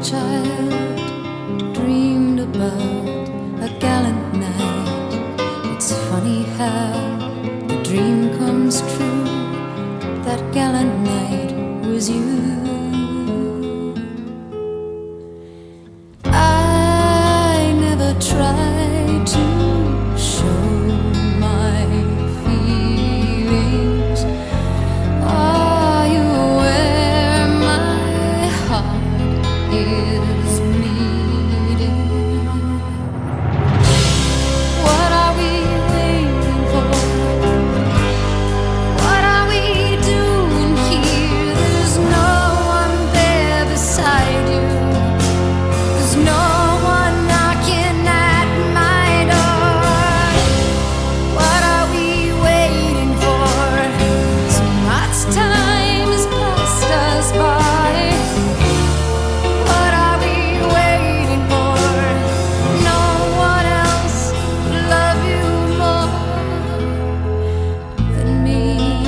child dreamed about a gallant night. It's funny how the dream comes true. That gallant night was you. I never tried to show my feelings. Are you where my heart is bleeding? What are we waiting for? What are we doing here? There's no one there beside you. There's no one knocking at my door. What are we waiting for? So much time has passed us by. What are we waiting for? No one else will love you more than me.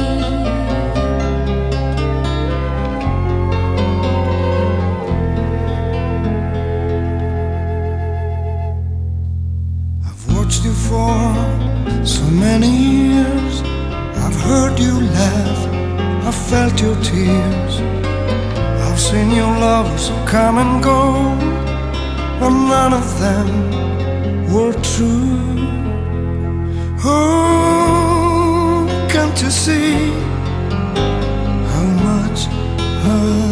I've watched you for so many years. I've heard you laugh, I've felt your tears. I've seen your lovers come and go, but none of them were true. Oh, can't you see how much I